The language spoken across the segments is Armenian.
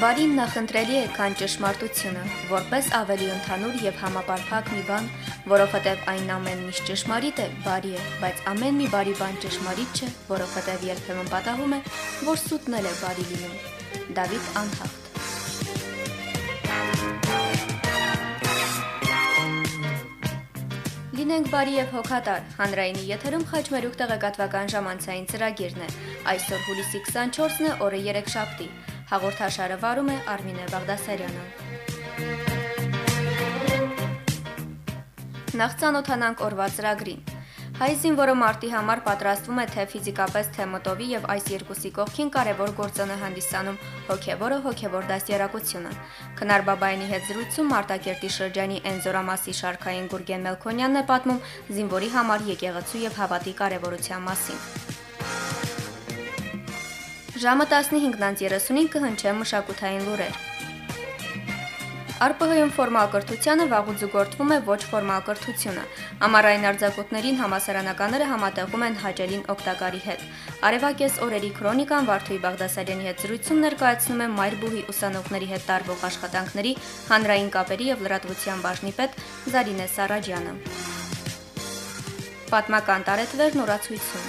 Բարին նախընտրելի է, քան ճշմարտությունը, որպես ավելի ընդհանուր եւ համապարփակ մի բան, որովհետեւ այն ամեն ինչ ճշմարիտ է, բարի է, բայց ամեն մի բարի բան ճշմարիտ չէ, որովհետեւ երբեմն պատահում է, որ սուտն էլ է բարի լինում։ Դավիթ Անհախտ։ Լինենք բարի եւ հոգատար, հանրայինի եթերում խաչմերուկ տեղեկատվական ժամանցային ծրագիրն է։ Այսօր հուլիսի 24-ն է, օրը երեքշաբթի։ Հաղորդաշարը վարում է Արմինե Բաղդասարյանը։ Նախ ծանոթանանք օրվա ծրագրին։ Հայ զինվորը մարտի համար պատրաստվում է թե ֆիզիկապես, թե մտովի եւ այս երկուսի կողքին կարևոր գործոն է հանդիսանում հոգեվոր դաստիարակությունը։ Քնար Բաբայանի հետ զրույցում Մարտակերտի շրջանի Էնզորամասի շարքային Գուրգեն Մելքոնյանն է պատմում զինվորի համար եկեղեցու եւ հավատի կարևորության մասին։ Ժամը 15:35 կհնչեն մշակութային լուրեր։ ԱՌՊՀ-ում ֆորմալ կրթությանը վաղուց զուգորդվում է ոչ ֆորմալ կրթությունը։ Ամառային արձակուրդներին համալսարանականները համատեղում են հաճելին օգտակարի հետ։ Արևակես օրերի քրոնիկան Վարդուհի Բաղդասարյանի հետ զրույցում ներկայացնում է Մայրբուհի ուսանողների հետ տարվող աշխատանքների հանրային կապերի եւ լրատվության բաժնի պետ Զարինե Սարաջյանը։ Պատմական տարեթվերն օրացույցում։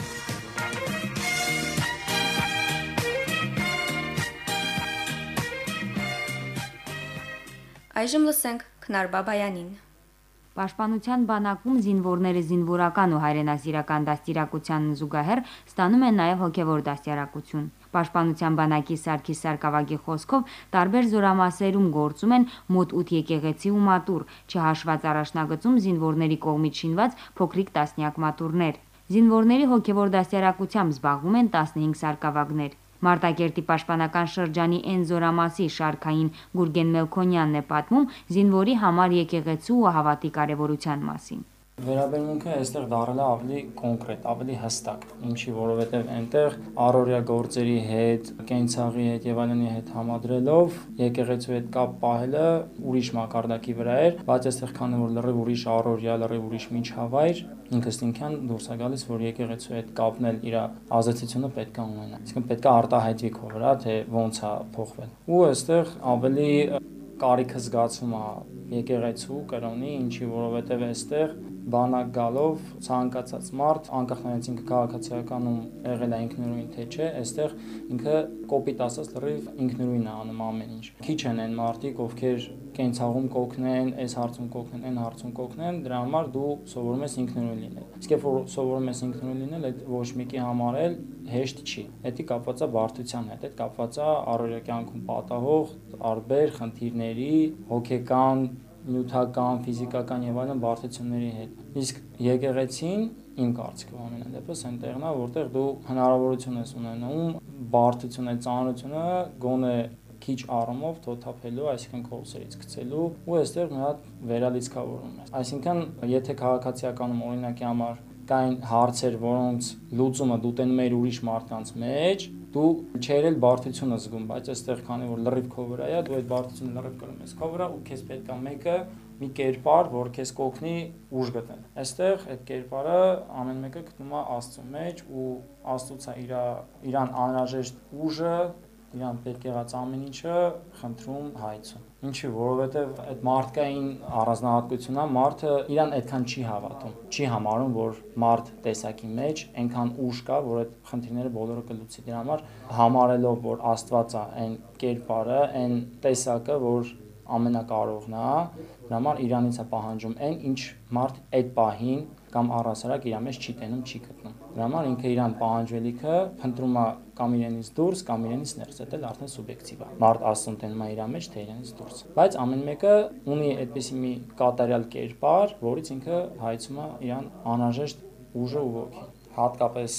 Այժմ լսենք Քնար Բաբայանին։ Պաշտպանության բանակում զինվորները զինվորական ու հայրենասիրական դաստիարակությանն զուգահեռ ստանում են նաև հոգևոր դաստիարակություն։ Պաշտպանության բանակի Սարգիս Սարգսակի խոսքով տարբեր զորամասերում գործում են մոտ 8 եկեղեցի ու մատուռ, չհաշված առաջնագծում զինվորների կողմից շինված փոքրիկ տասնյակ մատուռներ։ Զինվորների հոգևոր դաստիարակությամբ զբաղվում են 15 սարկավագներ։ Մարտակերտի պաշտպանական շրջանի Էնզորամասի շարքային Գուրգեն Մելքոնյանն է պատմում զինվորի համար եկեղեցու ու հավատի կարևորության մասին։ Վերաբերմունքը այստեղ դառել է ավելի կոնկրետ, ավելի հստակ, ինչի որովհետև այնտեղ առօրյա գործերի հետ, կենցաղի հետ եւ այլնի հետ համադրելով եկեղեցու հետ կապ պահելը ուրիշ մակարդակի վրա էր, բայց այստեղ քանի որ լրիվ ուրիշ առօրյա, լրիվ ուրիշ միջավայր, ինքս ինքան դուրս է գալիս, որ եկեղեցու հետ կապն էլ իր ազդեցությունը պետք է ունենա։ Իսկն պետք է արտահայտվի քո վրա, թե ոնց է փոխվել։ Ու այստեղ ավելի կարիքը զգացում է եկեղեցու կրոնի, ինչի որովհետև այստեղ բանակ գալով ցանկացած մարդ, անկախ նրանից ինքը քաղաքացիականում եղել է ինքնուրույն թե չէ, այստեղ ինքը կոպիտ ասած լրիվ ինքնուրույն է անում ամեն ինչ։ Քիչ են այն մարդիկ, ովքեր կենցաղում կօգնեն, այս հարցում կօգնեն, այն հարցում կօգնեն, դրա համար դու սովորում ես ինքնուրույն լինել։ Իսկ երբ որ սովորում ես ինքնուրույն լինել, այդ ոչ մեկի համար էլ հեշտ չի։ Դա կապված է բարդության հետ, դա կապված է առօրյա կյանքում պատահող տարբեր խնդիրների, հոգեկան, նյութական, ֆիզիկական եւ այլն բարդությունների հետ։ Իսկ եկեղեցին իմ կարծիքով ամենադեպս այնտեղն է, որտեղ դու հնարավորություն ես ունենում բարդությունը, ծանրությունը գոնե քիչ առումով թոթափելու, այսինքն կորսերից գցելու ու այստեղ մի հատ վերալիցքավորում ես։ Այսինքն, եթե քաղաքացիականում օրինակի համար կային հարցեր, որոնց լուծումը դու տենում ես ուրիշ մարդկանց մեջ, դու չեր էլ բարդությունը զգում, բայց այստեղ քանի որ լրիվ քո վրա է, դու այդ բարդությունը լրիվ կրում ես քո վրա ու քեզ պետք է մեկը մի կերպար, որ քեզ կօգնի ուժ գտնել։ Այստեղ այդ կերպարը ամեն մեկը գտնում է Աստծո մեջ ու Աստծոց է իրան անհրաժեշտ ուժը, իրան պետք եղած ամեն ինչը խնդրում հայցում։ Ինչի, որովհետև այդ մարդկային առանձնահատկությունն է, մարդը իրան այդքան չի հավատում, չի համարում, որ մարդ տեսակի մեջ այնքան ուժ կա, որ այդ խնդիրները բոլորը կլուծի։ Դրա համար համարելով, որ Աստված է այն կերպարը, այն տեսակը, որ ամենակարողն է, դրա համար իրանից է պահանջում այն, ինչ մարդ այդ պահին կամ առհասարակ իր մեջ չի տենում, չի գտնում։ Դրա համար ինքը իրան պահանջվելիքը փնտրում է կամ իրենից դուրս, կամ իրենից ներս, դա էլ արդեն սուբյեկտիվ է։ Մարդ Աստծուն տենում է իր մեջ, թե իրենից դուրս։ Բայց ամեն մեկը ունի այդպիսի մի կատարյալ կերպար, որից ինքը հայցում է իրան անհրաժեշտ ուժը ու ոգին։ Հատկապես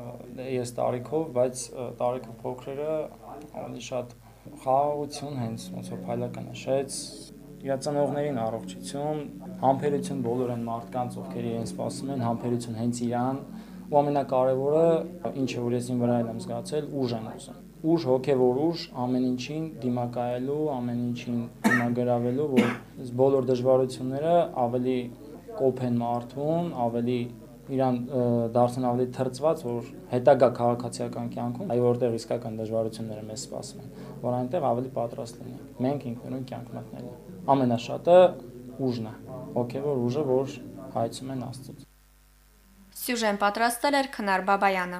ես տարիքով, բայց տարիքով փոքրերը ավելի շատ խաղաղություն հենց ոնց որ փայլական նշեց, իր ծնողներին առողջություն, համբերություն բոլոր այն մարդկանց, ովքեր իրեն սպասում են, համբերություն հենց իրան, ու ամենակարևորը, ինչը որ ես իմ վրա եմ զգացել, ուժ եմ ուզում։ Ուժ, հոգևոր ուժ, ամեն ինչին դիմակայելու, ամեն ինչին դիմագրավելու, որ բոլոր դժվարությունները ավելի կոփեն մարդուն, ավելի իրան դարձնեն ավելի թրծված, որ հետագա քաղաքացիական կյանքում, այ որտեղ իսկական դժվարությունները մեզ սպասում են, որ այնտեղ ավելի պատրաստ լինենք։ Մենք ինքնուրույն կյանք մտնելու։ Ամենաշատը ուժն է, հոգևոր ուժը, որ հայցում են Աստծուց։ Սյուժեն պատրաստել էր Քնար Բաբայանը։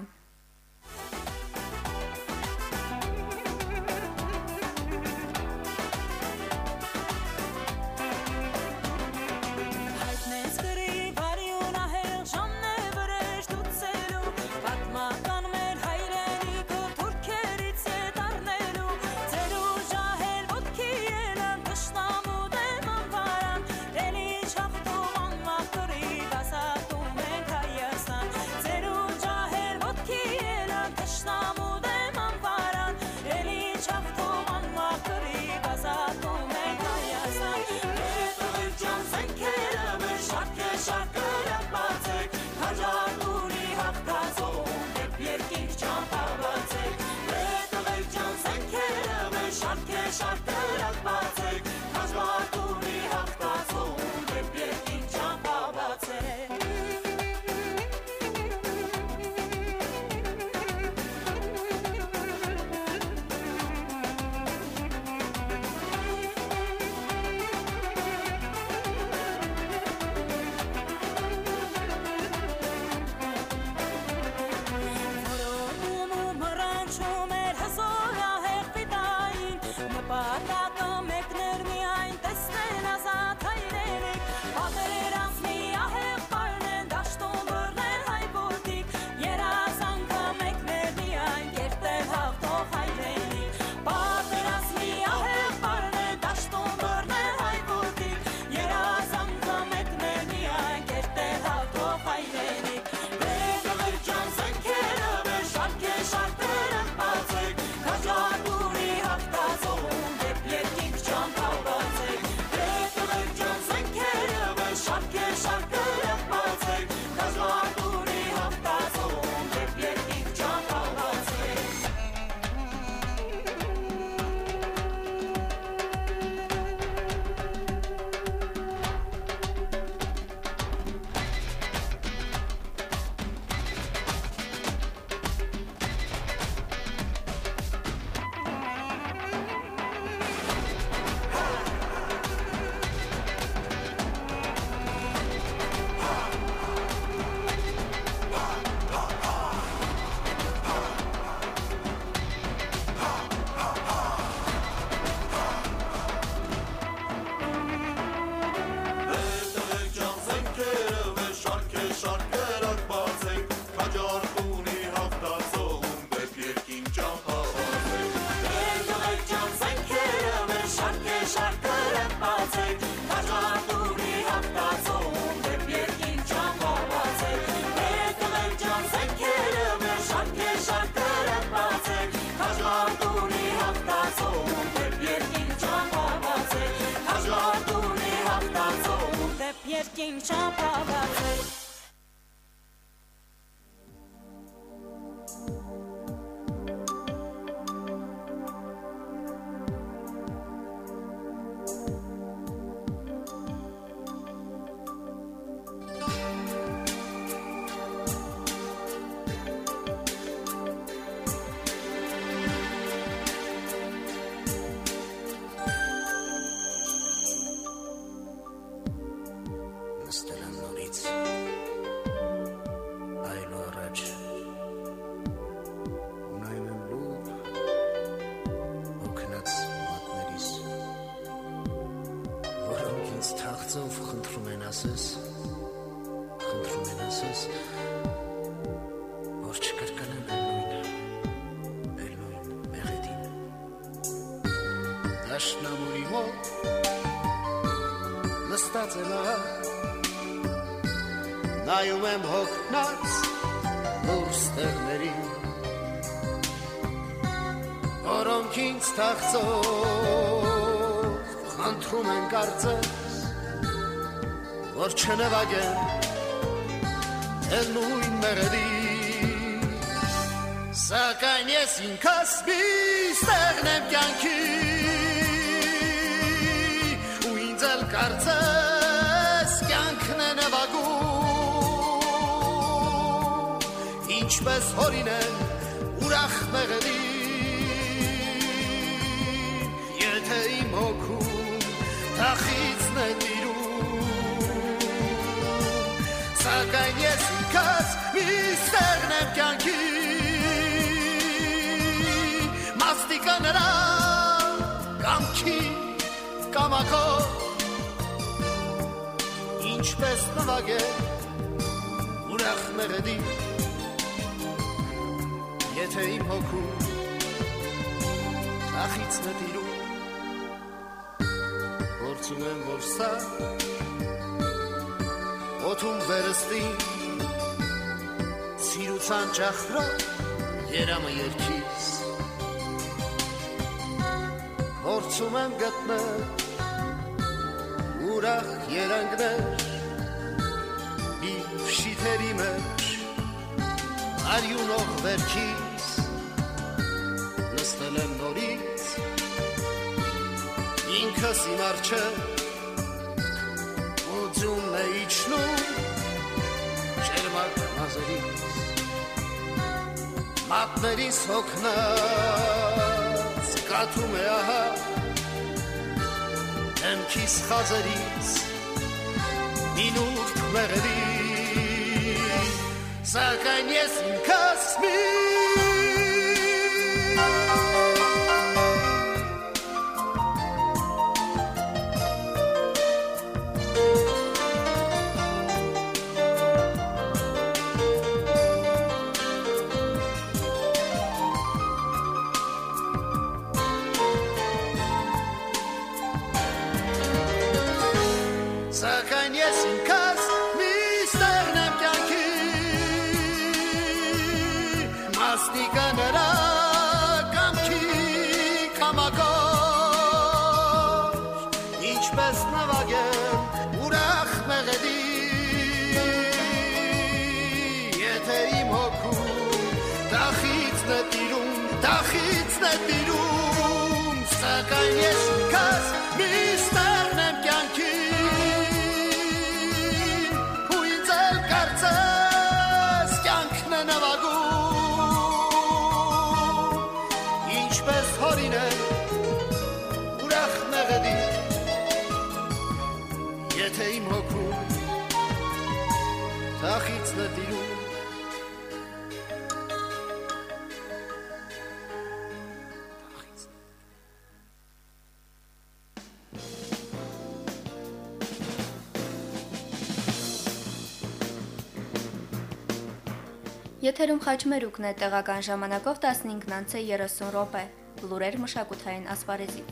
Թաղծով խնդրում են ասես, որ չկրկնեմ էլ նույն մեղեդին։ Դաշնամուրի մոտ նստած եմ նայում եմ հոգնած դուրս տեղներին, որոնք ինձ թաղծով խնդրում են կարծես, որ չնվագեն էլ նույն մեղեդին, սակայն ես ինքս բիստեղն եմ կյանքի ու ինձ էլ կարծես կյանքն է նվագում, ինչպես հորինեն ուրախ մեղեդի եթե իմ հոգում թախիցն է տիրում սակայն ես ինքս մի ստեղն եմ կյանքի մաստիկա նրա կամքի կամակով ինչպես նվագ է ուրախ մեղեդի եթե իմ հոգում թախիցն է տիրում գործում եմ որ սա օթում վերստին սիրուցան ճախրո երամը երկիս գործում եմ գտնել ուրախ երանգներ իմ շիթերի մեջ արյունող վերքից նստել եմ նորից ինքս իմ արջը ու ձյունն է իջնում շերմակ մազերից մատներիս հոգնած կաթում է ահա Εμքիս խազերից մինուրդ մեղեդի Սակայն ես ինքս մի Սակայն ես ինքս մի ստեղն եմ կյանքի Մասնիկա նրա կամքի կամակոր Ինչպես նվագեմ ուրախ մեղեդի Եթե իմ հոգում տախիցն է տիրում Սակայն ես ինքս մի ստեղն եմ կյանքի Եթե իմ հոգում թախիցն է տիրում Եթերում խաչմերուկն է տեղական ժամանակով 15:30 րոպե լուրեր մշակութային ասպարեզից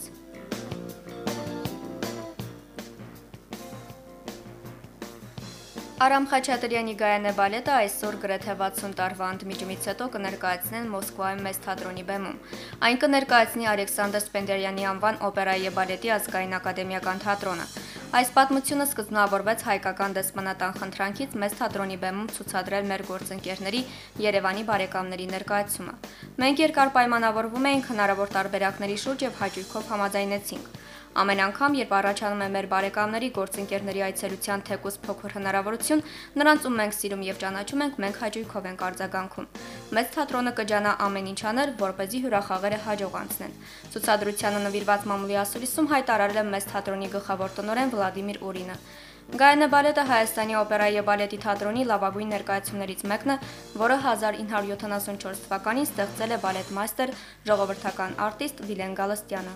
Արամ Խաչատրյանի Գայանե բալետը այսօր գրեթե 60 տարվա ընդմիջումից հետո կներկայացնեն Մոսկվայում մեծ թատրոնի բեմում։ Այն կներկայացնի Ալեքսանդր Սպենդիարյանի անվան օպերայի եւ բալետի ազգային ակադեմիական թատրոնը։ Այս պատմությունը սկզբնավորվեց հայկական դեսպանատան խնդրանքից մեծ թատրոնի բեմում ցուցադրել մեր գործընկերների Երևանի բարեկամների ներկայացումը։ Մենք երկար պայմանավորվում էինք հնարավոր տարբերակների շուրջ եւ հաճույքով համաձայնեցինք։ Ամեն անգամ, երբ առաջանում է մեր բարեկամների գործընկերների այցելության թեկուզ փոքր հնարավորություն, նրանց ում մենք սիրում եւ ճանաչում ենք, մենք հաճույքով ենք արձագանքում։ Մեծ թատրոնը կջանա ամեն ինչ անել, որպեսզի հյուրախաղերը հաջող անցնեն։ Ցուցադրությանը նվիրված մամուլի ասուլիսում հայտարարել է մեծ թատրոնի գլխավոր տնօրեն Վլադիմիր Ուրինը։ Գայանե բալետը Հայաստանի օպերայի եւ բալետի թատրոնի լավագույն ներկայացումներից մեկն է, որը 1974 թվականին ստեղծել է բալետմայստեր, ժողովրդական արտիստ Վիլեն Գալստյանը։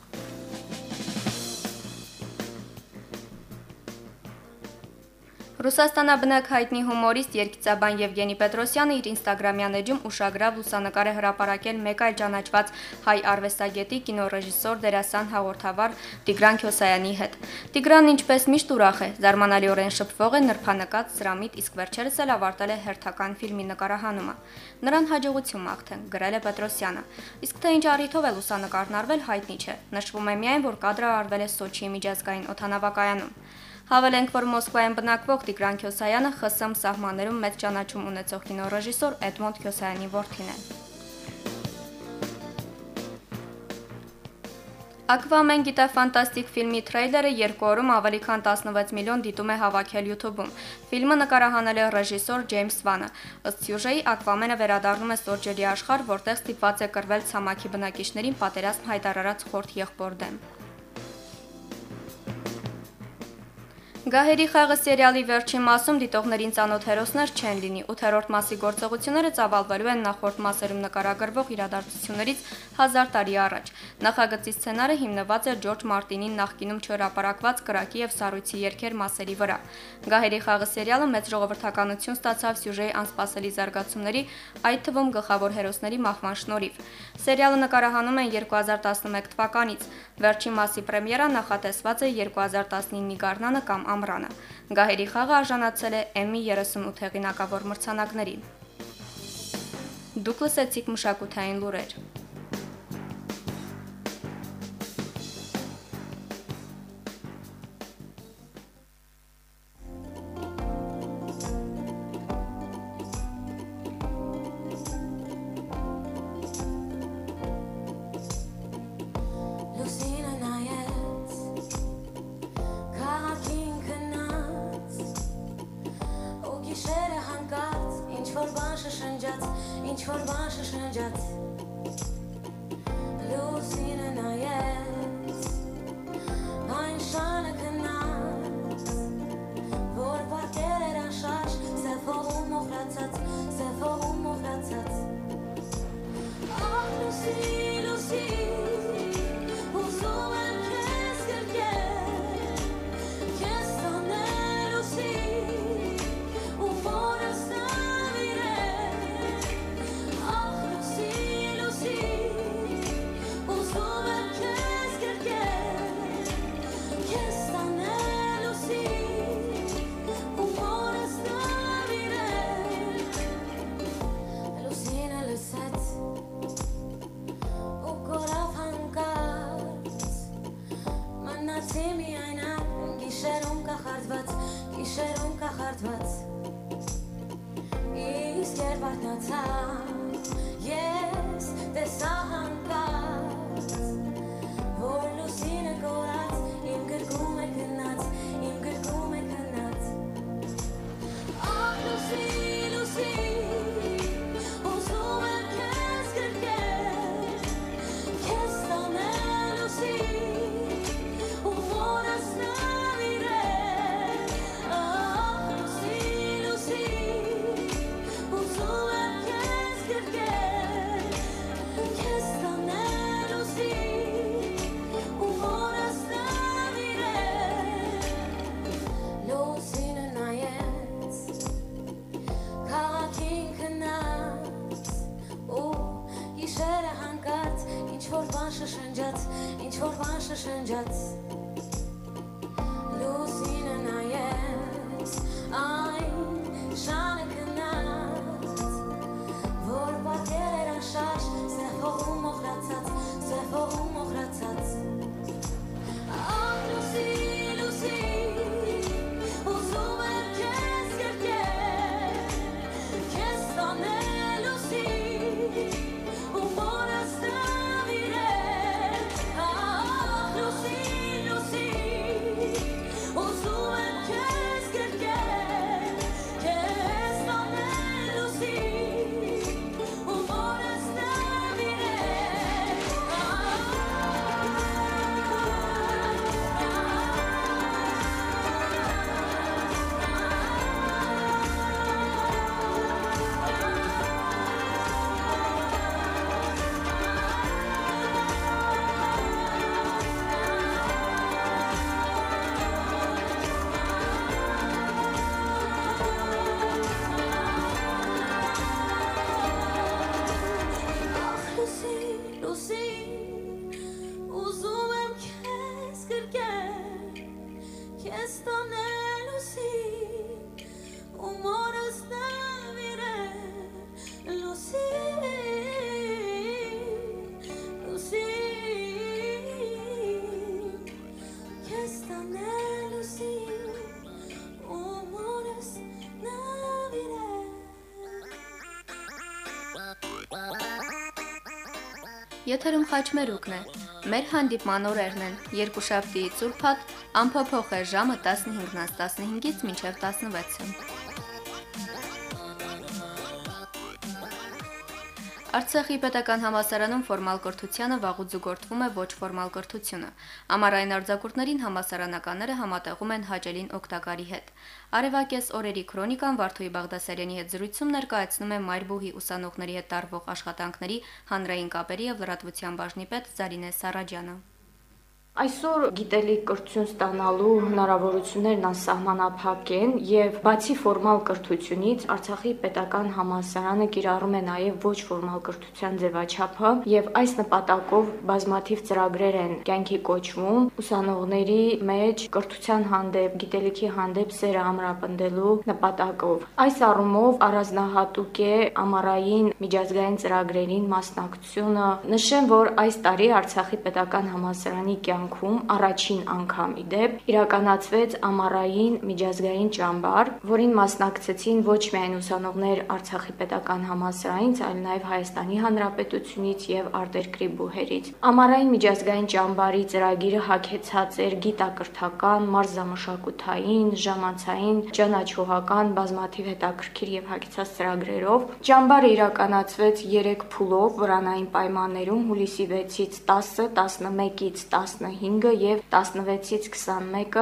Ռուսաստանաբնակ հայտնի հումորիստ երգիծաբան Եվգենի Պետրոսյանը իր ինստագրամյան էջում ուշագրավ լուսանկար է հրապարակել մեկ այլ ճանաչված հայ արվեստագետի կինոռեժիսոր դերասան հաղորդավար Տիգրան Քյոսայանի հետ։ Տիգրանն ինչպես միշտ ուրախ է, զարմանալիորեն շփվող է նրբանկած սրամիտ, իսկ վերջերս էլ ավարտել է հերթական ֆիլմի նկարահանումը։ Նրան հաջողություն մաղթեն, գրել է Պետրոսյանը։ Իսկ թե ինչ առիթով է լուսանկարն արվել, հայտնի չէ։ Նշվում է միայն, որ կադրը արվել է Սոչիի միջազգային օդանավակայանում։ Հավելենք, որ Մոսկվայում բնակվող Տիգրան Քյոսայանը ԽՍՀՄ սահմաններում մեծ ճանաչում ունեցող կինոռեժիսոր Էդմոնդ Քյոսայանի որդին է։ Aquaman գիտաֆանտաստիկ ֆիլմի թրեյլերը 2 օրում ավելի քան 16 միլիոն դիտում է հավաքել YouTube-ում։ Ֆիլմը նկարահանել է ռեժիսոր Ջեյմս Վանը։ Ըստ սյուժեի Aquaman-ը վերադառնում է Սորջերի աշխարհ, որտեղ ստիպված է կռվել ցամաքի բնակիչներին պատերազմ հայտարարած խորթ եղբոր դեմ։ Գահերի խաղը սերիալի վերջին մասում դիտողներին ծանոթ հերոսներ չեն լինի։ 8-րդ մասի գործողությունները ծավալվելու են նախորդ մասերում նկարագրվող իրադարձություններից 1000 տարի առաջ։ Նախագծի սցենարը հիմնված է Ջորջ Մարտինի նախկինում չհրապարակված կրակի եւ սառույցի երգեր մասերի վրա։ Գահերի խաղը սերիալը մեծ ժողովրդականություն ստացավ սյուժեի անսպասելի զարգացումների, այդ թվում գլխավոր հերոսների մահվան շնորհիվ։ Սերիալը նկարահանում են 2011 թվականից։ Վերջին մասի պրեմիերան նախատեսված է 2019-ի գարնանը կամ ամռանը։ Գահերի խաղը արժանացել է Emmy 38 հեղինակավոր մրցանակներին։ Դուք լսեցիք մշակութային լուրեր։ Ինչ-որ բան շշնջաց Լուսինը նայեց Այն շանը քնած Որ վարկեր էր անշարժ Սև հողում մոխրացած Սև հողում մոխրացած Ահ լուսի, լուսի Ուզում եմ քեզ գրկել Քեզ տանել լուսի Ու որս Գիշերում կախարդված Իսկ երբ արթնացա Ես տեսա հանկարծ Որ լուսինը կորած Իմ գրկում է գնաց Իմ գրկում է գնաց Ահ լուսի, լուսի Ուզում եմ քեզ գրկել Քեզ տանել լուսի Ու որս Ինչ-որ բան շշնջաց Լուսինը նայեց Այն շանը քնած Որ վարկեր էր անշարժ Սև հողում մոխրացած Սև հողում մոխրացած Ահ լուսի, լուսի Ուզում եմ քեզ գրկել Քեզ տանել լուսի Ու որս նավիրել Լուսի, Եթերում խաչմերուկն է։ Մեր հանդիպման օրերն են. երկուշաբթի ծուրփաթ, ամփոփող է ժամը 15-ից 15-ից մինչև 16-ը։ Արցախի պետական համալսարանում ֆորմալ կրթությանը վաղուց զուգորդվում է ոչ ֆորմալ կրթությունը։ Ամառային արձակուրդներին համալսարանականները համատեղում են հաճելին օգտակարի հետ։ Արևակես օրերի քրոնիկան Վարդուհի Բաղդասարյանի հետ զրույցում ներկայացնում է Մայրբուհի ուսանողների հետ տարվող աշխատանքների հանրային կապերի եւ լրատվության բաժնի պետ Զարինե Սարաջյանը։ Այսօր գիտելիք կրթություն ստանալու հնարավորություններն անսահմանափակ են եւ բացի ֆորմալ կրթությունից Արցախի պետական համալսարանը կիրառում է նաեւ ոչ ֆորմալ կրթության ձևաչափը եւ այս նպատակով բազմաթիվ ծրագրեր են կյանքի կոչվում ուսանողների մեջ կրթության հանդեպ, գիտելիքի հանդեպ սերը ամրապնդելու նպատակով։ Այս առումով առանձնահատուկ է ամառային միջազգային ծրագրերին մասնակցությունը։ Նշեմ, որ այս տարի Արցախի պետական համալսարանի առաջին անգամ իդեպ իրականացվեց ամառային միջազգային ճամբար, որին մասնակցեցին ոչ միայն ուսանողներ Արցախի պետական համալսարանից, այլ նաև Հայաստանի Հանրապետությունից եւ արտերկրի բուհերից։ Ամառային միջազգային ճամբարի ծրագիրը հագեցած էր գիտակրթական, մարզամշակութային, ժամանցային, ճանաչողական բազմաթիվ հետաքրքիր եւ հագեցած ծրագրերով։ Ճամբարը իրականացվեց 3 փուլով վրանային պայմաններում հուլիսի 6-ից 10-ը, 11-ից 15-ը եւ 16-ից 21-ը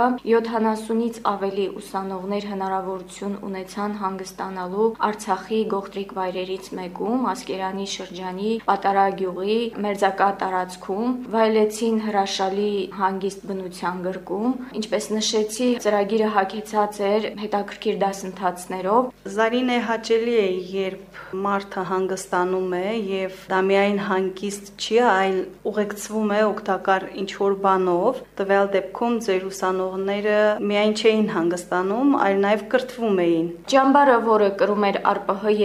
70-ից ավելի ուսանողներ հնարավորություն ունեցան հանգստանալու Արցախի գողտրիկ վայրերից մեկում, Ասկերանի շրջանի Պատարագյուղի մերձակա տարածքում, վայելեցին հրաշալի հանգիստ բնության գրկում։ Ինչպես նշեցի, ծրագիրը հագեցած էր հետաքրքիր դասընթացներով։ Զարինե, հաճելի է, երբ մարդը հանգստանում է եւ դա միայն հանգիստ չի, այլ ուղեկցվում է օգտակար ինչ-որ բանով, տվյալ դեպքում ձեր ուսանողները միայն չէին հանգստանում, այլ նաև կրթվում էին։ Ճամբարը, որը կրում էր ԱՌՊՀ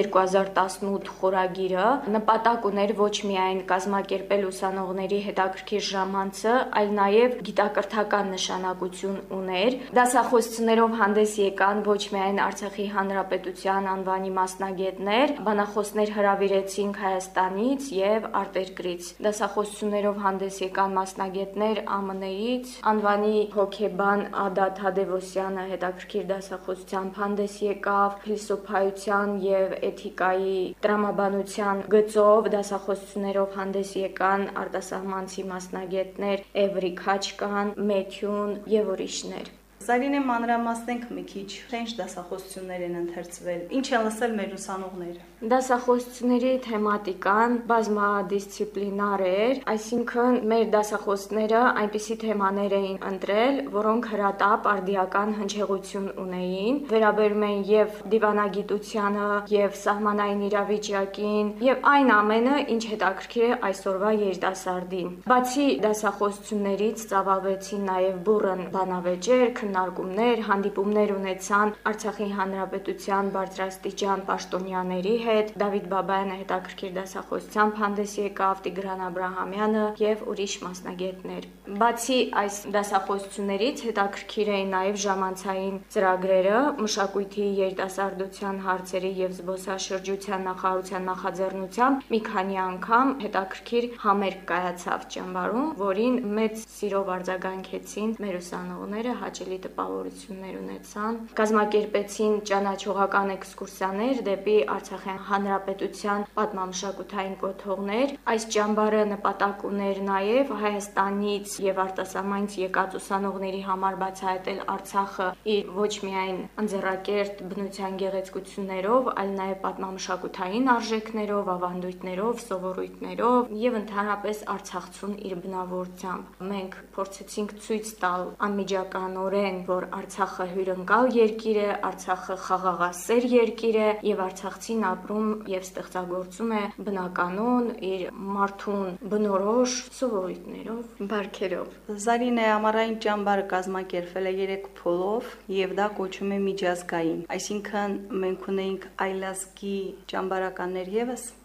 2018 խորագիրը, նպատակ ուներ ոչ միայն կազմակերպել ուսանողների հետաքրքիր ժամանցը, այլ նաև գիտակրթական նշանակություն ուներ։ Դասախոսություններով հանդես եկան ոչ միայն Արցախի Հանրապետության անվանի մասնագետներ, բանախոսներ հրավիրեցինք Հայաստանից եւ արտերկրից։ Դասախոսություններով հանդես եկան մասնագետներ ԱՄՆ-ից, անվանի հոգեբան Ադա Թադևոսյանը հետաքրքիր դասախոսությամբ հանդես եկավ, փիլիսոփայության եւ էթիկայի տրամաբանության գծով դասախոսություններով հանդես եկան արտասահմանցի մասնագետներ Էվրի Քաչկան, Մեթյուն եւ ուրիշներ։ Զարինե, մանրամասնենք մի քիչ, ինչ դասախոսություններ են ընթերցվել, ինչ են լսել մեր ուսանողները։ Դասախոսությունների թեմատիկան բազմադիսցիպլինար էր, այսինքն մեր դասախոսները այնպիսի թեմաներ էին ընտրել, որոնք հրատապ արդիական հնչեղություն ունեին, վերաբերում էին եւ դիվանագիտությանը, եւ սահմանային իրավիճակին, եւ այն ամենը, ինչ հետաքրքիր է այսօրվա երիտասարդին։ Բացի դասախոսություններից ծավալվեցին նաեւ բուռն բանավեճեր, քննարկումներ, հանդիպումներ ունեցան Արցախի Հանրապետության բարձրաստիճան պաշտոնյաների հետ, Դավիթ Բաբայանը հետաքրքիր դասախոսությամբ հանդես եկավ, Տիգրան Աբրահամյանը եւ ուրիշ մասնագետներ։ Բացի այս դասախոսություններից հետաքրքիր էին նաեւ ժամանցային ծրագրերը, մշակույթի, երիտասարդության հարցերի եւ զբոսաշրջության նախարարության նախաձեռնությամբ մի քանի անգամ հետաքրքիր համերգ կայացավ ճամբարում, որին մեծ սիրով արձագանքեցին մեր ուսանողները, հաճելի տպավորություններ ունեցան։ Կազմակերպեցին ճանաչողական էքսկուրսիաներ դեպի Արցախի Հանրապետության պատմամշակութային կոթողներ։ Այս ճամբարը նպատակ ուներ նաև Հայաստանից եւ արտասահմանից եկած ուսանողների համար բացահայտել Արցախը իր ոչ միայն ընձեռակերտ բնության գեղեցկություններով, այլ նաև պատմամշակութային արժեքներով, ավանդույթներով, սովորույթներով եւ ընդհանրապես արցախցուն իր բնավորությամբ։ Մենք փորձեցինք ցույց տալ անմիջականորեն, որ Արցախը հյուրընկալ երկիր է, Արցախը խաղաղասեր երկիր է եւ արցախցին ապրում եւ ստեղծագործում է բնականon իր մարդուն բնորոշ սովորույթներով, բարքերով։ Զարինե, ամառային ճամբարը կազմակերպվել է 3 փուլով եւ դա կոչվում է միջազգային։ Այսինքն մենք ունենք այլազգի ճամբարականներ եւս։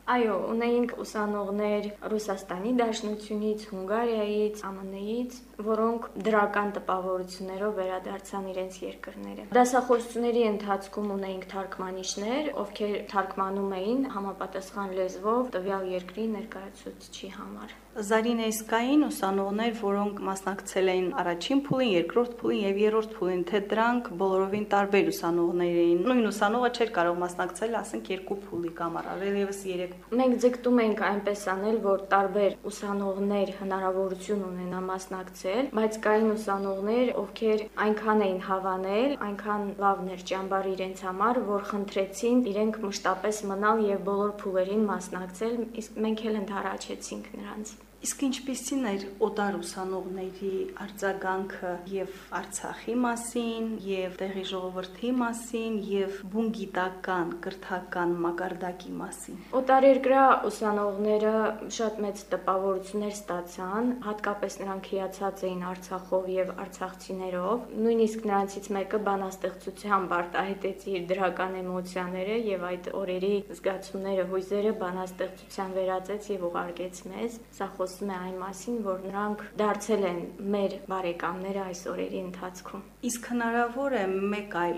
Այո, ունեինք ուսանողներ Ռուսաստանի Դաշնությունից, Հունգարիայից, ԱՄՆ-ից, որոնք դրական տպավորություններով վերադարձան իրենց երկրները։ Դասախոսությունների ընթացքում ունեինք թարգմանիչներ, ովքեր թարգմանում էին համապատասխան լեզվով տվյալ երկրի ներկայացուցչի համար։ Զարինե, իսկ կային ուսանողներ, որոնք մասնակցել էին առաջին փուլին, երկրորդ փուլին եւ երրորդ փուլին, թե դրանք բոլորովին տարբեր ուսանողներ էին։ Նույն ուսանողը չէր կարող մասնակցել, ասենք, երկու փուլի կամ առավել եւս 3 փուլ։ Մենք ձգտում ենք այնպես անել, որ տարբեր ուսանողներ հնարավորություն ունենան մասնակցել, բայց կային ուսանողներ, ովքեր այնքան էին հավանել, այնքան լավն էր ճամբարը իրենց համար, որ խնդրեցին իրենք մշտապես մնալ եւ բոլոր փուլերին մասնակցել, իսկ մենք էլ ընդառաջեցինք նրանց։ Իսկ ինչպիսին էր օտար ուսանողների արձագանքը եւ Արցախի մասին, եւ տեղի ժողովրդի մասին, եւ բուն գիտական, կրթական մակարդակի մասին։ Օտարերկրյա ուսանողները շատ մեծ տպավորություններ ստացան, հատկապես նրանք հիացած էին Արցախով եւ արցախցիներով։ Նույնիսկ նրանցից մեկը բանաստեղծությամբ արտահայտեց իր դրական էմոցիաները եւ այդ օրերի զգացումները, հույզերը բանաստեղծության վերածեց եւ ուղարկեց մեզ։ Սա խոսում է այն մասին, որ նրանք դարձել են մեր բարեկամները այս օրերի ընթացքում։ Իսկ հնարավոր է մեկ այլ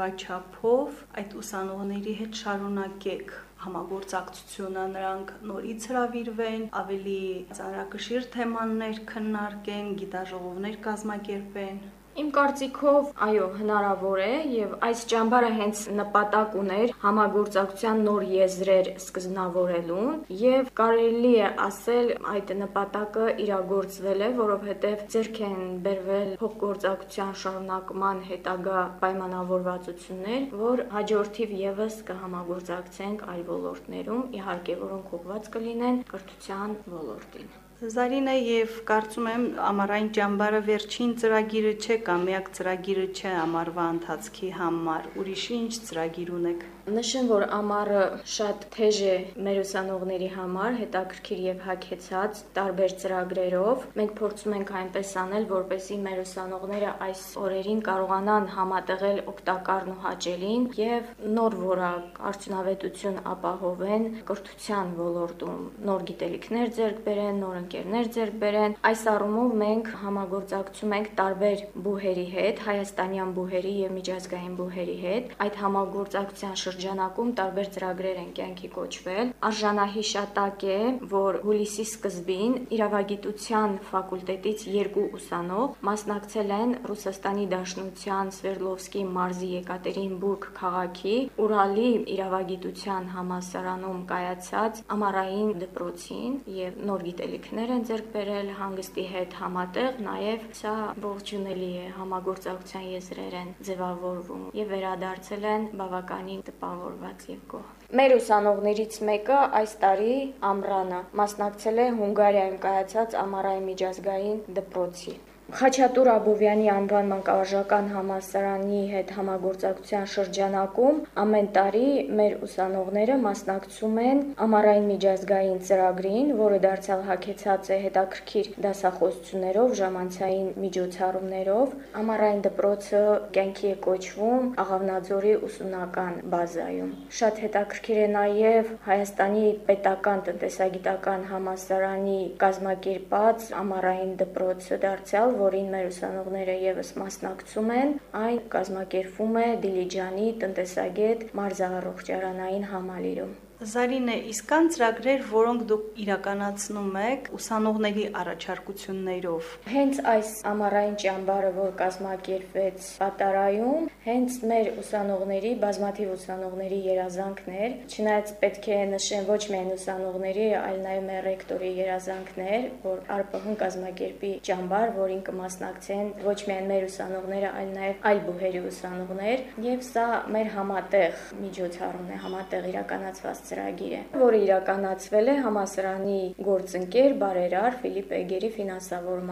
ձևաչափով այդ ուսանողների հետ շարունակեք համագործակցությունը, նրանք նորից հրավիրվեն, ավելի ծանրակշիռ թեմաներ քննարկեն, գիտաժողովներ կազմակերպեն։ Իմ կարծիքով, այո, հնարավոր է եւ այս ճամբարը հենց նպատակ ուներ համագործակցության նոր եզրեր սկզբնավորելուն եւ կարելի է ասել այդ նպատակը իրագործվել է, որովհետեւ ձեռք են բերվել փոխգործակցության շարունակման հետագա պայմանավորվածություններ, որ հաջորդիվ եւս կհամագործակցենք այլ ոլորտներում, իհարկե, որոնք ուղղված կլինեն կրթության ոլորտին։ Զարինե, եւ կարծում եմ ամառային ճամբարը վերջին ծրագիրը չէ կամ միակ ծրագիրը չէ ամառվա ընթացքի համար, ուրիշ ինչ ծրագիր ունեք։ Նշեմ, որ ամառը շատ թեժ է մեր ուսանողների համար, հետաքրքիր եւ հագեցած տարբեր ծրագրերով։ Մենք փորձում ենք այնպես անել, որպեսզի մեր ուսանողները այս օրերին կարողանան համատեղել օգտակարն ու հաճելին եւ նոր որակ արդյունավետություն ապահովեն կրթության ոլորտում, նոր գիտելիքներ ձեռք բերեն, նոր ընկերներ ձեռք բերեն։ Այս առումով մենք համագործակցում ենք տարբեր բուհերի հետ, հայաստանյան բուհերի եւ միջազգային բուհերի հետ։ Այդ համագործակցության շրջանակում տարբեր ծրագրեր են կյանքի կոչվել։ Արժանահիշատակ է, որ հուլիսի սկզբին իրավագիտության ֆակուլտետից 2 ուսանող մասնակցել են Ռուսաստանի Դաշնության Սվերդլովսկի մարզի Եկատերինբուրգ քաղաքի Ուրալի իրավագիտության համալսարանում կայացած ամառային դպրոցին եւ նոր գիտելիքներ են ձեռք բերել հանգստի հետ համատեղ, նաեւ սա ողջունելի է, համագործակցության եզրեր են ձևավորվում եւ վերադարձել են բավականին տպավորված եւ գոհ։ Մեր ուսանողներից մեկը այս տարի ամռանը մասնակցել է Հունգարիայում կայացած ամառային միջազգային դպրոցի։ Խաչատուր Աբովյանի անվան մանկավարժական համալսարանի հետ համագործակցության շրջանակում ամեն տարի մեր ուսանողները մասնակցում են ամառային միջազգային ծրագրին, որը դարձյալ հագեցած է հետաքրքիր դասախոսություններով, ժամանցային միջոցառումներով։ Ամառային դպրոցը կյանքի է կոչվում Աղավնաձորի ուսումնական բազայում։ Շատ հետաքրքիր է նաև Հայաստանի պետական տնտեսագիտական համալսարանի կազմակերպած ամառային դպրոցը դարձյալ, որին մեր ուսանողները եւս մասնակցում են, այն կազմակերպվում է Դիլիջանի տնտեսագետ մարզառողջարանային համալիրում։ Զարինե, իսկ կան ծրագրեր, որոնք դուք իրականացնում եք ուսանողների առաջարկություններով։ Հենց այս ամառային ճամբարը, որ կազմակերպվեց Պատարայում, հենց մեր ուսանողների, բազմաթիվ ուսանողների երազանքներ, չնայած պետք է նշեմ ոչ միայն ուսանողների, այլ նաև մեր ռեկտորի երազանքներ, որ ԱՌՊՀ-ն կազմակերպի ճամբար, որին կմասնակցեն ոչ միայն մեր ուսանողները, այլ նաև այլ բուհերի ուսանողներ, եւ սա մեր համատեղ միջոցառումն է, համատեղ իրականացված ծրագիր է, որը իրականացվել է համալսարանի գործընկեր բարերար Ֆիլիպ Էգերի ֆինանսավորմամբ։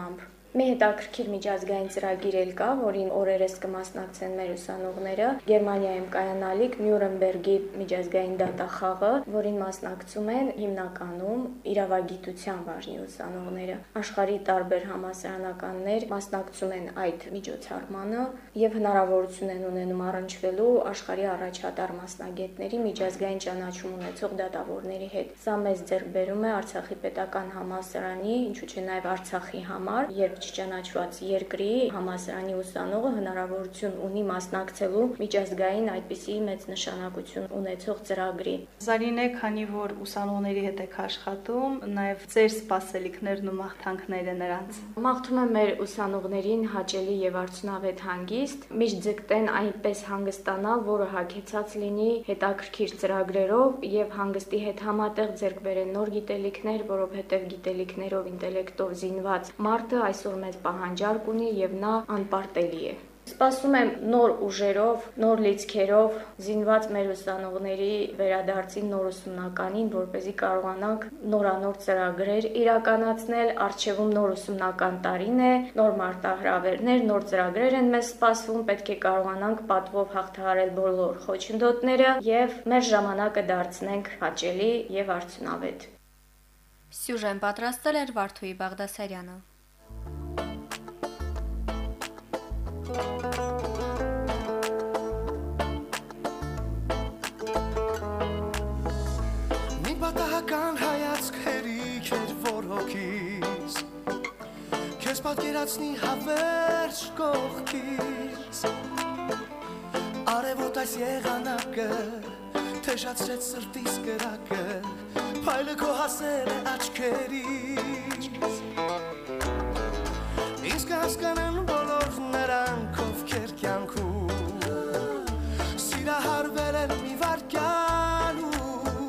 Մի հետաքրքիր միջազգային ծրագիր էլ կա, որին օրերս կմասնակցեն մեր ուսանողները։ Գերմանիայում կայանալիք Նյուրնբերգի միջազգային դատախաղը, որին մասնակցում են հիմնականում իրավագիտության բաժնի ուսանողները։ Աշխարհի տարբեր համալսարանականներ մասնակցում են այդ միջոցառմանը եւ հնարավորություն են ունենում առնչվելու աշխարհի առաջատար մասնագետների միջազգային ճանաչում ունեցող դատավորների հետ։ Սա մեզ ձեռք բերում է Արցախի պետական համալսարանի, ինչու՞ չէ նաեւ Արցախի համար, երբ չճանաչված երկրի համալսարանի ուսանողը հնարավորություն ունի մասնակցելու միջազգային այդպիսի մեծ նշանակություն ունեցող ծրագրի։ Զարինե, քանի որ ուսանողների հետ եք աշխատում, նաև ձեր սպասելիքներն ու մաղթանքները նրանց։ Մաղթում եմ մեր ուսանողներին հաճելի եւ արդյունավետ հանգիստ, միշտ ձգտեն այնպես հանգստանալ, որը հագեցած լինի հետաքրքիր ծրագրերով եւ հանգստի հետ համատեղ ձեռք բերեն նոր գիտելիքներ, որովհետեւ գիտելիքներով, ինտելեկտով զինված մարդը այսօր մեծ պահանջարկ ունի եւ նա անպարտելի է։ Սպասում եմ նոր ուժերով, նոր լիցքերով զինված մեր ուսանողների վերադարձին նոր ուսումնականին, որպեսզի կարողանանք նորանոր ծրագրեր իրականացնել, առջևում նոր ուսումնական տարին է, նոր մարտահրավերներ, նոր ծրագրեր են մեզ սպասվում, պետք է կարողանանք պատվով հաղթահարել բոլոր խոչընդոտները եւ մեր ժամանակը դարձնենք հաճելի եւ արդյունավետ։ Սյուժեն պատրաստել էր Վարդուհի Բաղդասարյանը։ Մի պատահական հայացք հերիք էր որոքից, քեզ պատկերացնի հավերժ կողքից, արևոտ այս եղանակը թեժացրեց սրտիս կրակը, փայլը քո հասել է աչքերից, ինձ կհասկանան բոլոր նրանք, ովքեր կյանքում սիրահարվել են մի վայրկյանում,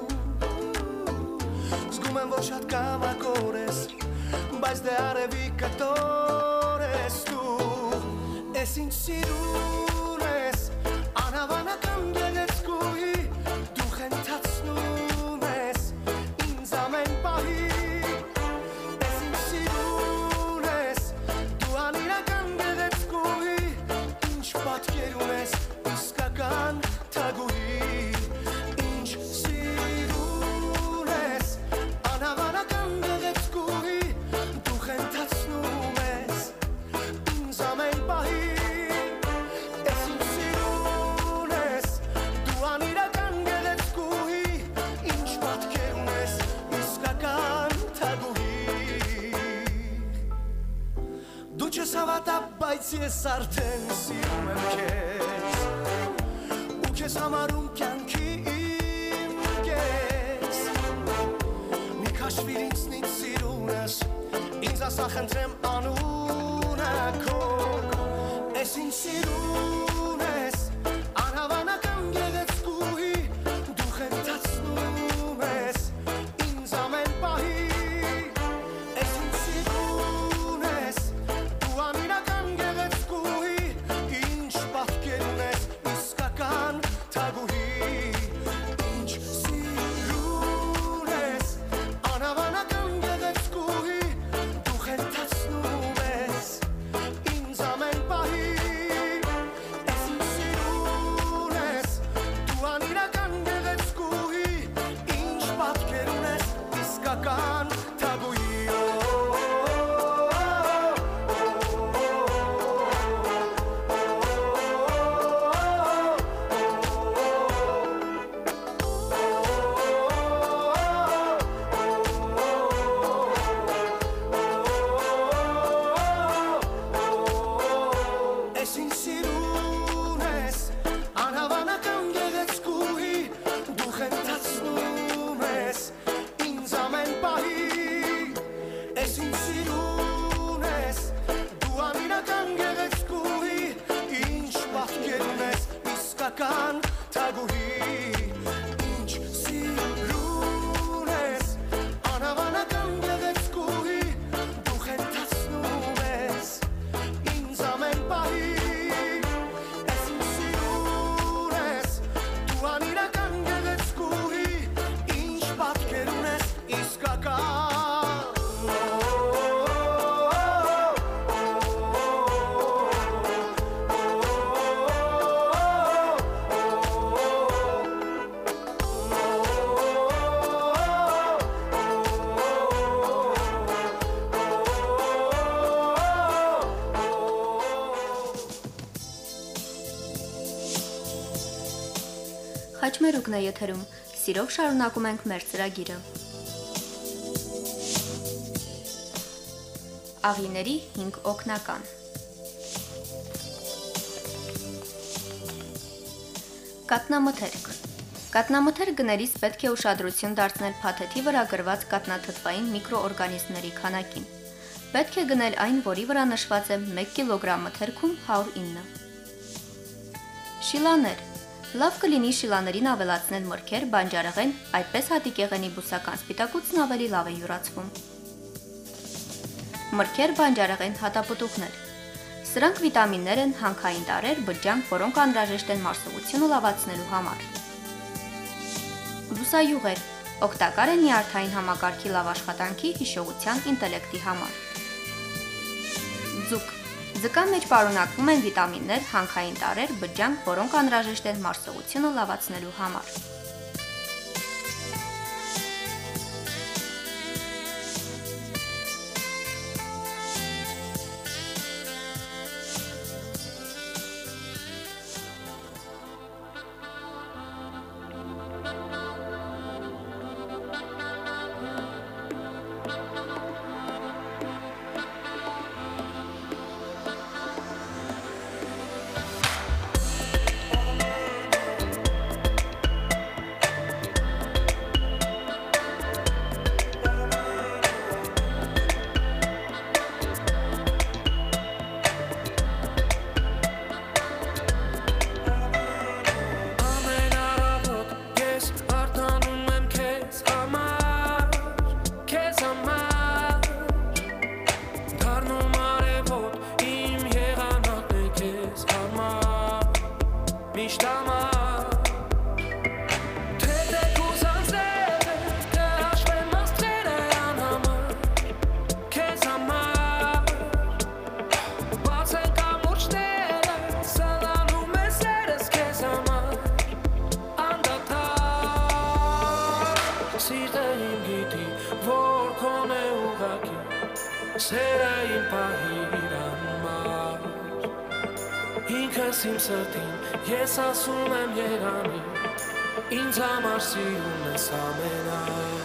զգում եմ, որ շատ կամակոր ես, բայց դե արևի կտոր ես դու, ես ինձ սիրուն ես, անհավանական գեղեցկուհի, դու խենթացնում ես ինձ ամեն պահի, ես ինձ սիրուն ես, դու անիրական գեղեցկուհի, ինչ պատկեր ունես, իսկական թագուհի, ինչ սիրուն ես, անհավանական գեղեցկուհի, դու խենթացնում ես ինձ ամեն պահի, ես ինձ սիրուն ես, դու անիրական գեղեցկուհի, ինչ պատկեր ունես, իսկական թագուհի, դու չես հավատա, բայց ես արդեն սիրում եմ քեզ, ու քեզ համարում կյանքի իմ կես, մի քաշվիր ինձնից սիրունս, ինձ ասա խնդրեմ անունը քո, ես ինձ սիրուն ես, անհավանական գեղեցկուհի, դու խենթացնում ես ինձ ամեն պահի, ես ինձ սիրուն ես, դու անիրական գեղեցկուհի, ինչ պատկեր ունես, իսկական թագուհի, ինչ սիրուն ես, անհավանական գեղեցկուհի, դու խենթացնում ես ինձ ամեն պահի, ես ինձ սիրուն ես, դու անիրական գեղեցկուհի, ինչ պատկեր ունես, իսկական թագուհի, ես ինձ սիրուն ես, անհավանական գեղեցկուհի, դու խենթացնում ես ինձ ամեն պահի, ես ինձ սիրուն ես, դու անիրական գեղեցկուհի, ինչ պատկեր ունես, իսկական թագուհի, ինչ սիրուն ես, անհավանական գեղեցկուհի, դու խենթացնում ես ինձ ամեն պահի, ես ինձ սիրուն ես, դու անիրական գեղեցկուհի, ինչ պատկեր ունես, իսկական Խաչմերուկն է եթերում։ Սիրով շարունակում ենք մեր ծրագիրը։ Աղիների 5 օգնական։ Կատնամթերք։ Կատնամթերք գներից պետք է ուշադրություն դարձնել փաթեթի վրա գրված կատնաթթվային միկրոօրգանիզմների քանակին։ Պետք է գնել այն, որի վրա նշված է 1 կիլոգրամ մթերքում 109։ Շիլաներ։ Լավ կլինի շիլաներին ավելացնել մրգեր, բանջարեղեն, այդպես հատիկեղենի բուսական սպիտակուցն ավելի լավ է յուրացվում։ Մրգեր, բանջարեղեն, հատապտուղներ։ Սրանք վիտամիններ են, հանքային տարրեր, բջջանք, որոնք անհրաժեշտ են մարսողությունը լավացնելու համար։ Բուսայուղեր։ Օգտակար են նյարդային համակարգի լավ աշխատանքի, հիշողության, ինտելեկտի համար։ Ձուկ։ Ձկան մեջ պարունակվում են վիտամիններ, հանքային տարրեր, բջջանք, որոնք անհրաժեշտ են մարսողությունը լավացնելու համար։ Ինքս իմ սրտին ես ասում եմ Երանի, ինձ համար սիրում ես ամենը։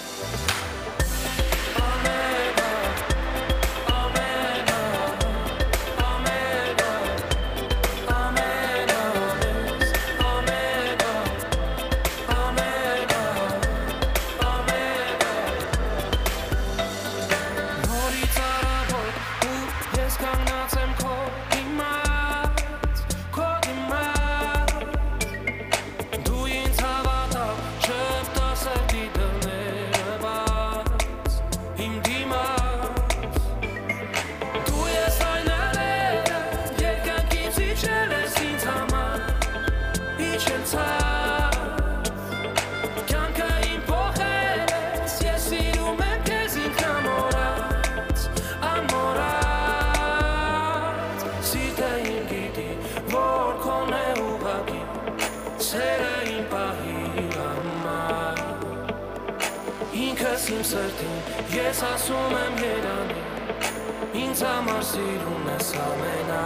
Ինքս իմ սրտին ես ասում եմ Երանի, ինձ համար սիրում ես ամենը։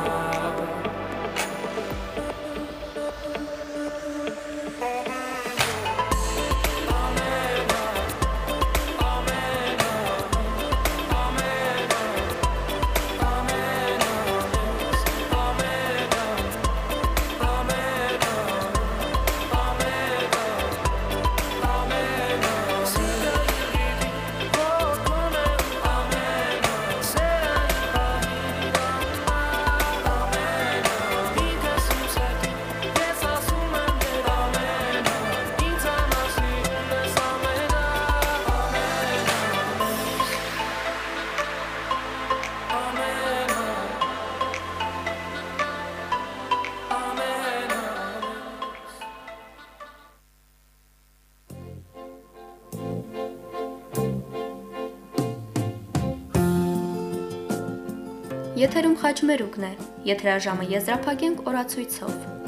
Եթերում խաչմերուկն է, եթերաժամը եզրափակենք օրացույցով։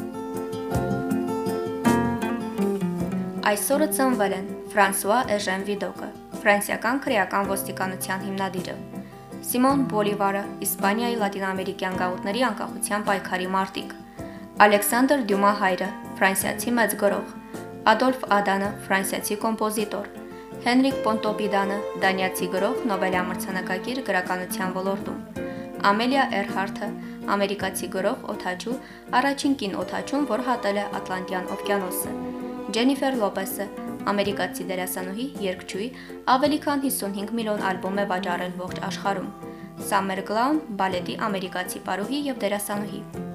Այսօրը ծնվել են Ֆրանսուଆ Էժեն Վիդոկը, ֆրանսիական քրեական ոստիկանության հիմնադիրը, Սիմոն Բոլիվարը, Իսպանիայի լատինամերիկյան գաղութների անկախության պայքարի մարտիկ, Ալեքսանդր Դյումա հայրը, ֆրանսիացի մեծ գրող, Ադոլֆ Ադանը, ֆրանսիացի կոմպոզիտոր, Հենրիկ Պոնտոպիդանը, դանիացի գրող, Նոբելյա մրցանակակիր գրականության ոլորտում, Ամելիա Էրհարթը, ամերիկացի գրող, օդաչու, առաջին կին օդաչուն, որ հատել է Ատլանտյան օվկիանոսը, Ջենիֆեր Լոպեսը, ամերիկացի դերասանուհի, երգչուհի, ավելի քան 55 միլիոն ալբոմ է վաճառել ողջ աշխարհում, Սամմեր Կլաուն, բալետի ամերիկացի պարուհի եւ դերասանուհի։